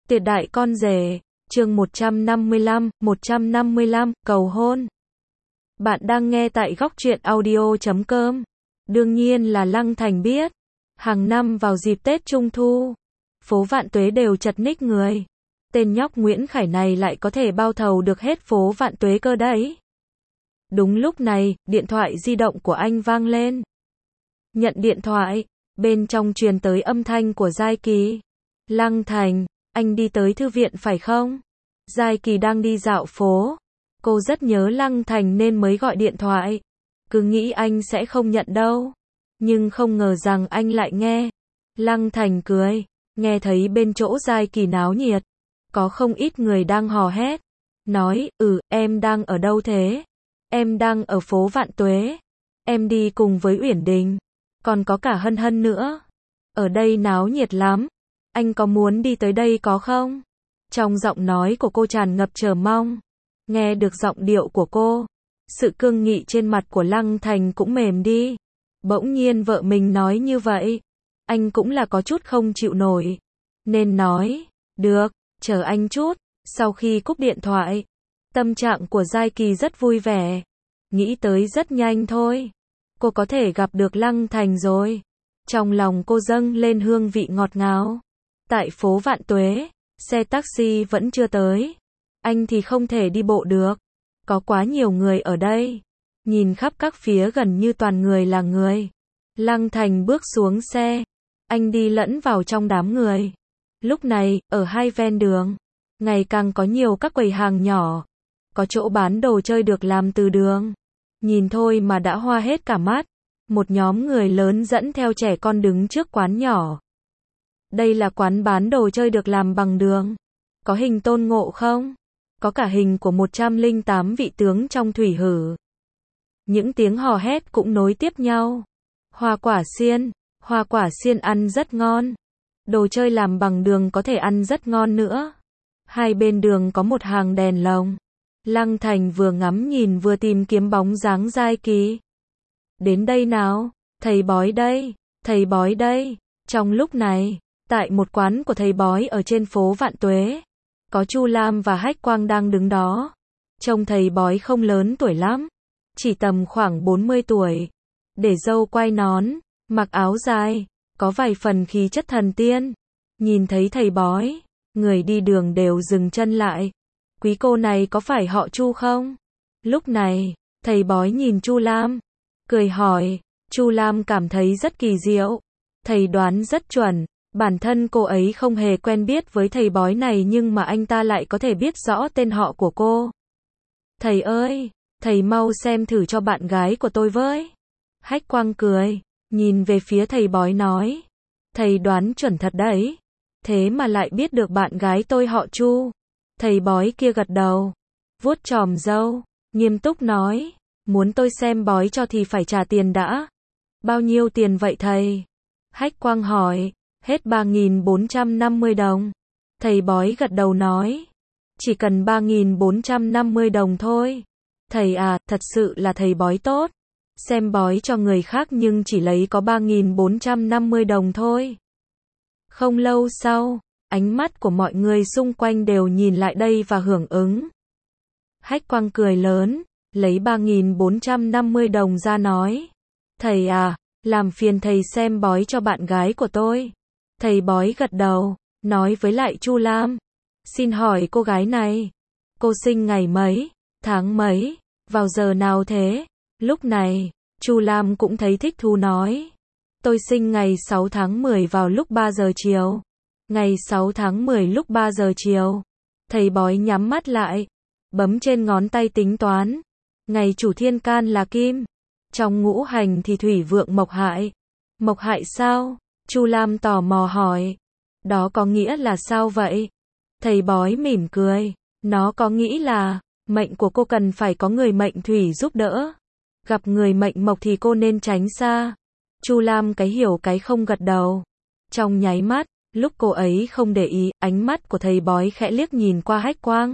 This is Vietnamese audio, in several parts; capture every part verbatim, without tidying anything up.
Tuyệt đại con rể, chương một trăm năm mươi lăm, một trăm năm mươi lăm, cầu hôn. Bạn đang nghe tại góc truyện audio chấm com. Đương nhiên là Lăng Thành biết. Hàng năm vào dịp Tết Trung Thu, phố Vạn Tuế đều chật ních người. Tên nhóc Nguyễn Khải này lại có thể bao thầu được hết phố Vạn Tuế cơ đấy. Đúng lúc này, điện thoại di động của anh vang lên. Nhận điện thoại, bên trong truyền tới âm thanh của Giai Kỳ. Lăng Thành, anh đi tới thư viện phải không? Giai Kỳ đang đi dạo phố. Cô rất nhớ Lăng Thành nên mới gọi điện thoại. Cứ nghĩ anh sẽ không nhận đâu. Nhưng không ngờ rằng anh lại nghe. Lăng Thành cười, nghe thấy bên chỗ Giai Kỳ náo nhiệt. Có không ít người đang hò hét. Nói, ừ, em đang ở đâu thế? Em đang ở phố Vạn Tuế. Em đi cùng với Uyển Đình. Còn có cả Hân Hân nữa. Ở đây náo nhiệt lắm. Anh có muốn đi tới đây có không? Trong giọng nói của cô tràn ngập chờ mong. Nghe được giọng điệu của cô, sự cương nghị trên mặt của Lăng Thành cũng mềm đi. Bỗng nhiên vợ mình nói như vậy, anh cũng là có chút không chịu nổi. Nên nói, được, chờ anh chút. Sau khi cúp điện thoại, tâm trạng của Giai Kỳ rất vui vẻ. Nghĩ tới rất nhanh thôi, cô có thể gặp được Lăng Thành rồi. Trong lòng cô dâng lên hương vị ngọt ngào. Tại phố Vạn Tuế, xe taxi vẫn chưa tới. Anh thì không thể đi bộ được. Có quá nhiều người ở đây. Nhìn khắp các phía gần như toàn người là người. Lăng Thành bước xuống xe. Anh đi lẫn vào trong đám người. Lúc này, ở hai ven đường, ngày càng có nhiều các quầy hàng nhỏ. Có chỗ bán đồ chơi được làm từ đường. Nhìn thôi mà đã hoa hết cả mắt. Một nhóm người lớn dẫn theo trẻ con đứng trước quán nhỏ. Đây là quán bán đồ chơi được làm bằng đường. Có hình Tôn Ngộ không? Có cả hình của một trăm lẻ tám vị tướng trong thủy hử. Những tiếng hò hét cũng nối tiếp nhau. Hoa quả xiên, hoa quả xiên ăn rất ngon. Đồ chơi làm bằng đường có thể ăn rất ngon nữa. Hai bên đường có một hàng đèn lồng. Lăng Thành vừa ngắm nhìn vừa tìm kiếm bóng dáng Giai Kỳ. Đến đây nào, thầy bói đây, thầy bói đây. Trong lúc này, tại một quán của thầy bói ở trên phố Vạn Tuế, có Chu Lam và Hách Quang đang đứng đó. Trông thầy bói không lớn tuổi lắm, chỉ tầm khoảng bốn mươi tuổi. Để râu quai nón, mặc áo dài, có vài phần khí chất thần tiên. Nhìn thấy thầy bói, người đi đường đều dừng chân lại. Quý cô này có phải họ Chu không? Lúc này, thầy bói nhìn Chu Lam, cười hỏi. Chu Lam cảm thấy rất kỳ diệu. Thầy đoán rất chuẩn. Bản thân cô ấy không hề quen biết với thầy bói này nhưng mà anh ta lại có thể biết rõ tên họ của cô. Thầy ơi, thầy mau xem thử cho bạn gái của tôi với. Hách Quang cười, nhìn về phía thầy bói nói. Thầy đoán chuẩn thật đấy. Thế mà lại biết được bạn gái tôi họ Chu. Thầy bói kia gật đầu, vuốt chòm râu, nghiêm túc nói. Muốn tôi xem bói cho thì phải trả tiền đã. Bao nhiêu tiền vậy thầy? Hách Quang hỏi. Hết ba nghìn bốn trăm năm mươi đồng. Thầy bói gật đầu nói. Chỉ cần ba nghìn bốn trăm năm mươi đồng thôi. Thầy à, thật sự là thầy bói tốt. Xem bói cho người khác nhưng chỉ lấy có ba nghìn bốn trăm năm mươi đồng thôi. Không lâu sau, ánh mắt của mọi người xung quanh đều nhìn lại đây và hưởng ứng. Hách Quang cười lớn, lấy ba nghìn bốn trăm năm mươi đồng ra nói. Thầy à, làm phiền thầy xem bói cho bạn gái của tôi. Thầy bói gật đầu, nói với lại Chu Lam. Xin hỏi cô gái này, cô sinh ngày mấy, tháng mấy, vào giờ nào thế? Lúc này, Chu Lam cũng thấy thích thú nói. Tôi sinh ngày sáu tháng mười vào lúc ba giờ chiều. Ngày sáu tháng mười lúc ba giờ chiều. Thầy bói nhắm mắt lại, bấm trên ngón tay tính toán. Ngày chủ thiên can là kim. Trong ngũ hành thì thủy vượng mộc hại. Mộc hại sao? Chu Lam tò mò hỏi. Đó có nghĩa là sao vậy? Thầy bói mỉm cười. Nó có nghĩ là, mệnh của cô cần phải có người mệnh thủy giúp đỡ. Gặp người mệnh mộc thì cô nên tránh xa. Chu Lam cái hiểu cái không gật đầu. Trong nháy mắt, lúc cô ấy không để ý, ánh mắt của thầy bói khẽ liếc nhìn qua Hách Quang.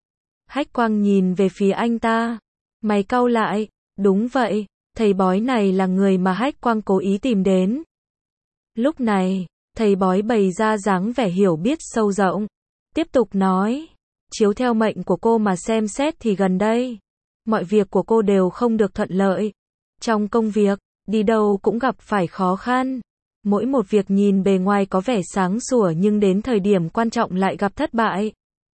Hách Quang nhìn về phía anh ta. Mày cau lại. Đúng vậy, thầy bói này là người mà Hách Quang cố ý tìm đến. Lúc này, thầy bói bày ra dáng vẻ hiểu biết sâu rộng. Tiếp tục nói, chiếu theo mệnh của cô mà xem xét thì gần đây, mọi việc của cô đều không được thuận lợi. Trong công việc, đi đâu cũng gặp phải khó khăn. Mỗi một việc nhìn bề ngoài có vẻ sáng sủa nhưng đến thời điểm quan trọng lại gặp thất bại.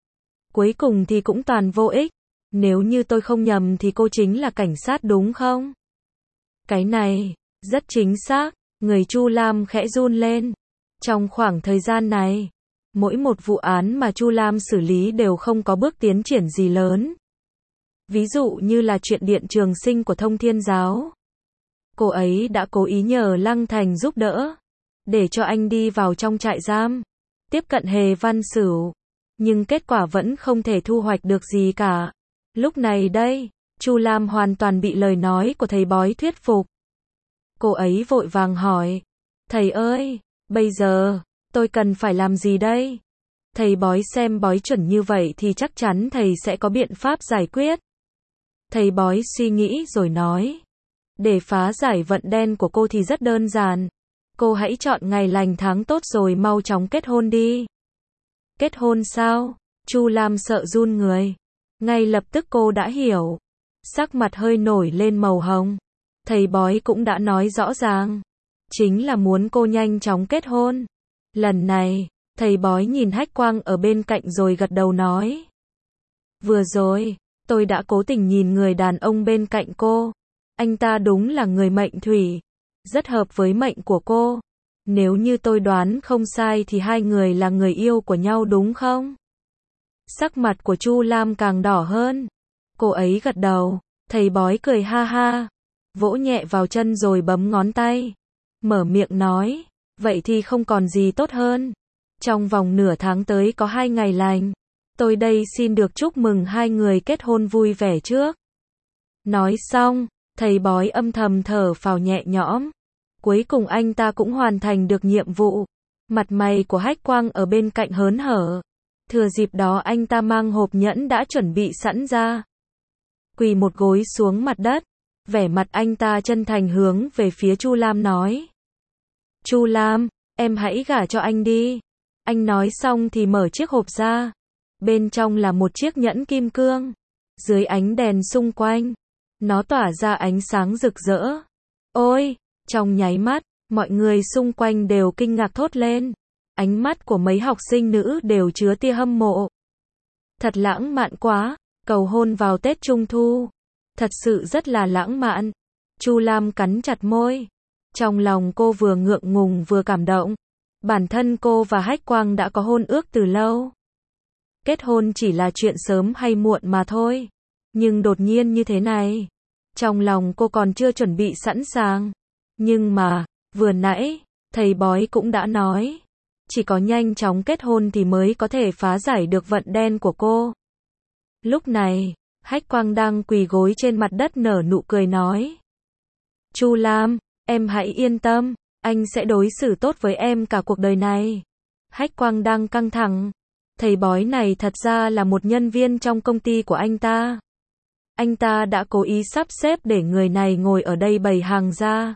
Cuối cùng thì cũng toàn vô ích. Nếu như tôi không nhầm thì cô chính là cảnh sát đúng không? Cái này, rất chính xác, người Chu Lam khẽ run lên. Trong khoảng thời gian này, mỗi một vụ án mà Chu Lam xử lý đều không có bước tiến triển gì lớn. Ví dụ như là chuyện Điện Trường Sinh của Thông Thiên Giáo. Cô ấy đã cố ý nhờ Lăng Thành giúp đỡ, để cho anh đi vào trong trại giam, tiếp cận Hề Văn Sửu. Nhưng kết quả vẫn không thể thu hoạch được gì cả. Lúc này đây, Chu Lam hoàn toàn bị lời nói của thầy bói thuyết phục. Cô ấy vội vàng hỏi, thầy ơi, bây giờ, tôi cần phải làm gì đây? Thầy bói xem bói chuẩn như vậy thì chắc chắn thầy sẽ có biện pháp giải quyết. Thầy bói suy nghĩ rồi nói, để phá giải vận đen của cô thì rất đơn giản. Cô hãy chọn ngày lành tháng tốt rồi mau chóng kết hôn đi. Kết hôn sao? Chu Lam sợ run người. Ngay lập tức cô đã hiểu. Sắc mặt hơi nổi lên màu hồng. Thầy bói cũng đã nói rõ ràng. Chính là muốn cô nhanh chóng kết hôn. Lần này, thầy bói nhìn Hách Quang ở bên cạnh rồi gật đầu nói. Vừa rồi, tôi đã cố tình nhìn người đàn ông bên cạnh cô. Anh ta đúng là người mệnh thủy. Rất hợp với mệnh của cô. Nếu như tôi đoán không sai thì hai người là người yêu của nhau đúng không? Sắc mặt của Chu Lam càng đỏ hơn. Cô ấy gật đầu. Thầy bói cười ha ha. Vỗ nhẹ vào chân rồi bấm ngón tay. Mở miệng nói. Vậy thì không còn gì tốt hơn. Trong vòng nửa tháng tới có hai ngày lành. Tôi đây xin được chúc mừng hai người kết hôn vui vẻ trước. Nói xong, thầy bói âm thầm thở phào nhẹ nhõm. Cuối cùng anh ta cũng hoàn thành được nhiệm vụ. Mặt mày của Hách Quang ở bên cạnh hớn hở. Thừa dịp đó anh ta mang hộp nhẫn đã chuẩn bị sẵn ra. Quỳ một gối xuống mặt đất. Vẻ mặt anh ta chân thành hướng về phía Chu Lam nói. Chu Lam, em hãy gả cho anh đi. Anh nói xong thì mở chiếc hộp ra. Bên trong là một chiếc nhẫn kim cương. Dưới ánh đèn xung quanh, nó tỏa ra ánh sáng rực rỡ. Ôi! Trong nháy mắt, mọi người xung quanh đều kinh ngạc thốt lên. Ánh mắt của mấy học sinh nữ đều chứa tia hâm mộ. Thật lãng mạn quá, cầu hôn vào Tết Trung Thu. Thật sự rất là lãng mạn. Chu Lam cắn chặt môi. Trong lòng cô vừa ngượng ngùng vừa cảm động. Bản thân cô và Hách Quang đã có hôn ước từ lâu. Kết hôn chỉ là chuyện sớm hay muộn mà thôi. Nhưng đột nhiên như thế này. Trong lòng cô còn chưa chuẩn bị sẵn sàng. Nhưng mà, vừa nãy, thầy bói cũng đã nói. Chỉ có nhanh chóng kết hôn thì mới có thể phá giải được vận đen của cô. Lúc này, Hách Quang đang quỳ gối trên mặt đất nở nụ cười nói. Chu Lam, em hãy yên tâm, anh sẽ đối xử tốt với em cả cuộc đời này. Hách Quang đang căng thẳng. Thầy bói này thật ra là một nhân viên trong công ty của anh ta. Anh ta đã cố ý sắp xếp để người này ngồi ở đây bày hàng ra.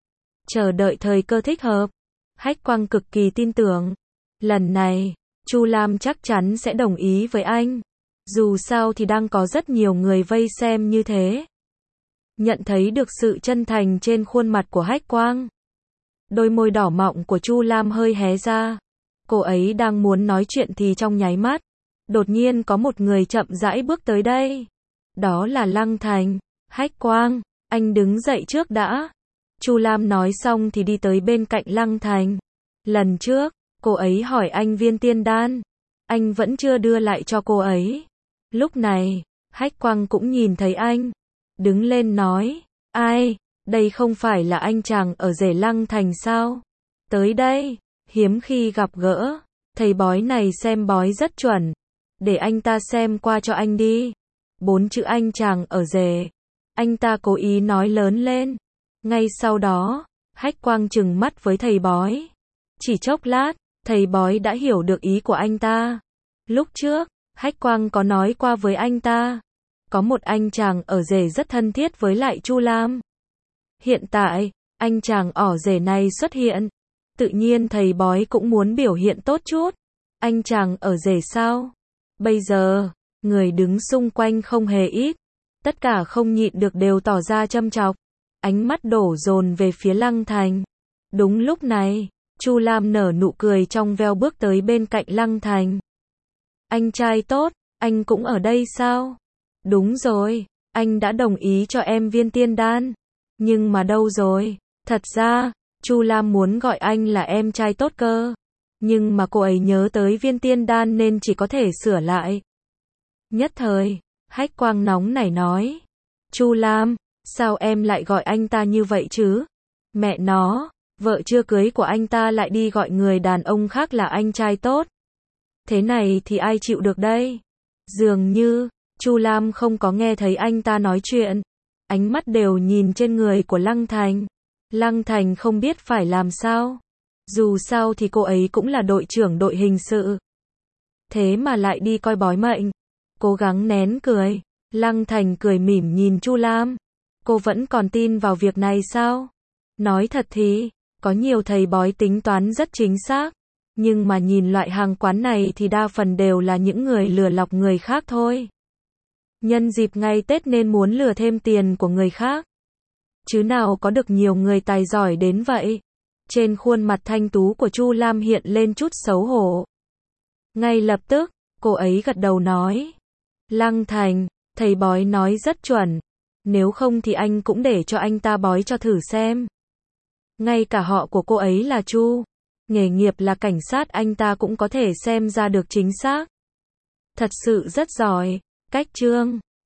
Chờ đợi thời cơ thích hợp. Hách Quang cực kỳ tin tưởng. Lần này, Chu Lam chắc chắn sẽ đồng ý với anh. Dù sao thì đang có rất nhiều người vây xem như thế. Nhận thấy được sự chân thành trên khuôn mặt của Hách Quang. Đôi môi đỏ mọng của Chu Lam hơi hé ra. Cô ấy đang muốn nói chuyện thì trong nháy mắt. Đột nhiên có một người chậm rãi bước tới đây. Đó là Lăng Thành. Hách Quang, anh đứng dậy trước đã. Chu Lam nói xong thì đi tới bên cạnh Lăng Thành. Lần trước, cô ấy hỏi anh viên tiên đan. Anh vẫn chưa đưa lại cho cô ấy. Lúc này, Hách Quang cũng nhìn thấy anh. Đứng lên nói, ai, đây không phải là anh chàng ở rể Lăng Thành sao? Tới đây, hiếm khi gặp gỡ. Thầy bói này xem bói rất chuẩn. Để anh ta xem qua cho anh đi. Bốn chữ anh chàng ở rể. Anh ta cố ý nói lớn lên. Ngay sau đó, Hách Quang trừng mắt với thầy bói. Chỉ chốc lát, thầy bói đã hiểu được ý của anh ta. Lúc trước, Hách Quang có nói qua với anh ta. Có một anh chàng ở rể rất thân thiết với lại Chu Lam. Hiện tại, anh chàng ở rể này xuất hiện. Tự nhiên thầy bói cũng muốn biểu hiện tốt chút. Anh chàng ở rể sao? Bây giờ, người đứng xung quanh không hề ít. Tất cả không nhịn được đều tỏ ra châm chọc. Ánh mắt đổ dồn về phía Lăng Thành. Đúng lúc này, Chu Lam nở nụ cười trong veo bước tới bên cạnh Lăng Thành. Anh trai tốt, anh cũng ở đây sao? Đúng rồi, anh đã đồng ý cho em viên tiên đan. Nhưng mà đâu rồi? Thật ra, Chu Lam muốn gọi anh là em trai tốt cơ. Nhưng mà cô ấy nhớ tới viên tiên đan nên chỉ có thể sửa lại. Nhất thời, Hách Quang nóng nảy nói. Chu Lam, sao em lại gọi anh ta như vậy chứ? Mẹ nó, vợ chưa cưới của anh ta lại đi gọi người đàn ông khác là anh trai tốt. Thế này thì ai chịu được đây? Dường như, Chu Lam không có nghe thấy anh ta nói chuyện. Ánh mắt đều nhìn trên người của Lăng Thành. Lăng Thành không biết phải làm sao. Dù sao thì cô ấy cũng là đội trưởng đội hình sự. Thế mà lại đi coi bói mệnh. Cố gắng nén cười. Lăng Thành cười mỉm nhìn Chu Lam. Cô vẫn còn tin vào việc này sao? Nói thật thì, có nhiều thầy bói tính toán rất chính xác. Nhưng mà nhìn loại hàng quán này thì đa phần đều là những người lừa lọc người khác thôi. Nhân dịp ngày Tết nên muốn lừa thêm tiền của người khác. Chứ nào có được nhiều người tài giỏi đến vậy. Trên khuôn mặt thanh tú của Chu Lam hiện lên chút xấu hổ. Ngay lập tức, cô ấy gật đầu nói. Lăng Thành, thầy bói nói rất chuẩn. Nếu không thì anh cũng để cho anh ta bói cho thử xem. Ngay cả họ của cô ấy là Chu. Nghề nghiệp là cảnh sát anh ta cũng có thể xem ra được chính xác. Thật sự rất giỏi. Cách chương